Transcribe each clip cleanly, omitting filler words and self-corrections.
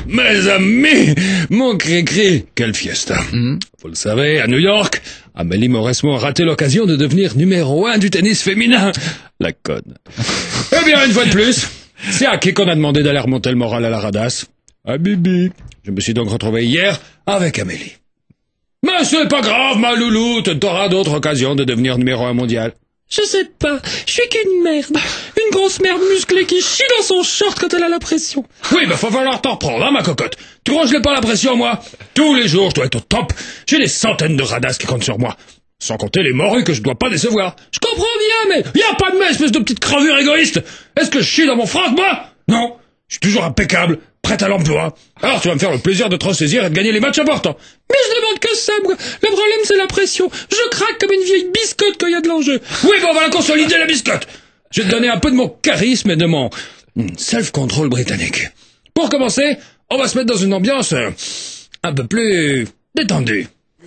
Mes amis, mon cri-cri, quelle fiesta. Vous le savez, à New York, Amélie Mauresmo a raté l'occasion de devenir numéro 1 du tennis féminin. La conne. Eh bien, une fois de plus, c'est à qui qu'on a demandé d'aller remonter le moral à la radasse? À Bibi. Je me suis donc retrouvé hier avec Amélie. Mais c'est pas grave, ma louloute, t'auras d'autres occasions de devenir numéro 1 mondial. Je sais pas, je suis qu'une merde. Une grosse merde musclée qui chie dans son short quand elle a la pression. Oui, bah faut falloir t'en reprendre, hein, ma cocotte. Tu crois que je n'ai pas la pression, moi? Tous les jours, je dois être au top. J'ai des centaines de radasses qui comptent sur moi. Sans compter les morues que je dois pas décevoir. Je comprends bien, mais y a pas de mais, espèce de petite crevure égoïste. Est-ce que je chie dans mon froc, moi? Non. Je suis toujours impeccable, prête à l'emploi. Alors tu vas me faire le plaisir de te ressaisir et de gagner les matchs importants. Mais je demande que ça, moi. Le problème, c'est la pression. Je craque comme une vieille biscotte quand il y a de l'enjeu. Oui, bon, on va la consolider, la biscotte. Je vais te donner un peu de mon charisme et de mon self-control britannique. Pour commencer, on va se mettre dans une ambiance un peu plus détendue.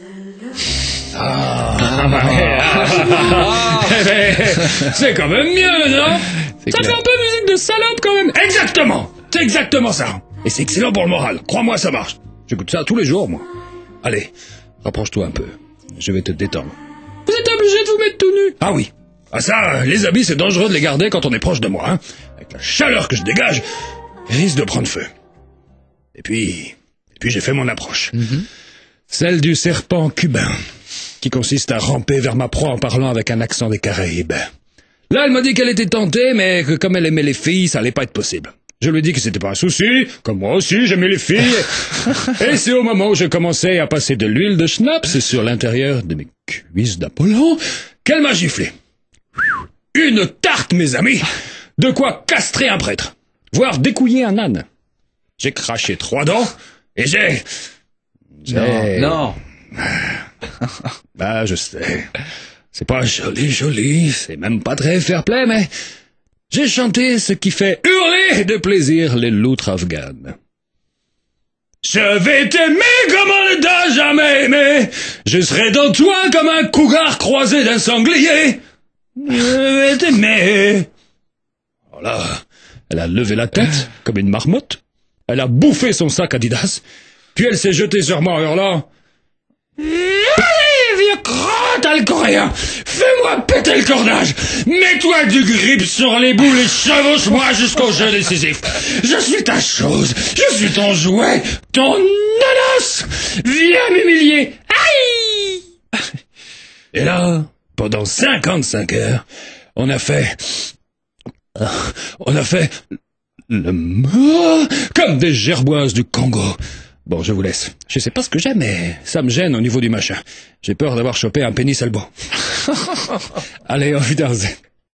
C'est quand même mieux, non? Ça fait un peu musique de salope quand même. Exactement. C'est exactement ça. Et c'est excellent pour le moral. Crois-moi, ça marche. J'écoute ça tous les jours, moi. Allez, rapproche-toi un peu. Je vais te détendre. Vous êtes obligé de vous mettre tout nu. Ah oui. Ah ça, les habits, c'est dangereux de les garder quand on est proche de moi, hein. Avec la chaleur que je dégage, ils risquent de prendre feu. Et puis j'ai fait mon approche. Celle du serpent cubain, qui consiste à ramper vers ma proie en parlant avec un accent des Caraïbes. Là, elle m'a dit qu'elle était tentée, mais que comme elle aimait les filles, ça allait pas être possible. Je lui ai dit que c'était pas un souci, comme moi aussi, j'aimais les filles. Et c'est au moment où je commençais à passer de l'huile de schnapps sur l'intérieur de mes cuisses d'Apollon qu'elle m'a giflé. Une tarte, mes amis! De quoi castrer un prêtre, voire découiller un âne. J'ai craché 3 dents, et j'ai... Non. Bah, je sais. C'est pas joli, c'est même pas très fair-play, mais... j'ai chanté ce qui fait hurler de plaisir les loutres afghanes. Je vais t'aimer comme on ne t'a jamais aimé. Je serai dans toi comme un cougar croisé d'un sanglier. Je vais t'aimer. Voilà. Elle a levé la tête comme une marmotte. Elle a bouffé son sac Adidas. Puis elle s'est jetée sur moi en hurlant. Allez, vieux crotte coréen, fais-moi péter le cordage. Mets-toi du grip sur les boules et chevauche-moi jusqu'au jeu décisif. Je suis ta chose, je suis ton jouet, ton nanos. Viens m'humilier. Aïe. Et là, pendant 55 heures, on a fait le mort comme des gerboises du Congo. Bon, je vous laisse. Je sais pas ce que j'ai, mais ça me gêne au niveau du machin. J'ai peur d'avoir chopé un pénis elbow. Allez, auf Wiedersehen.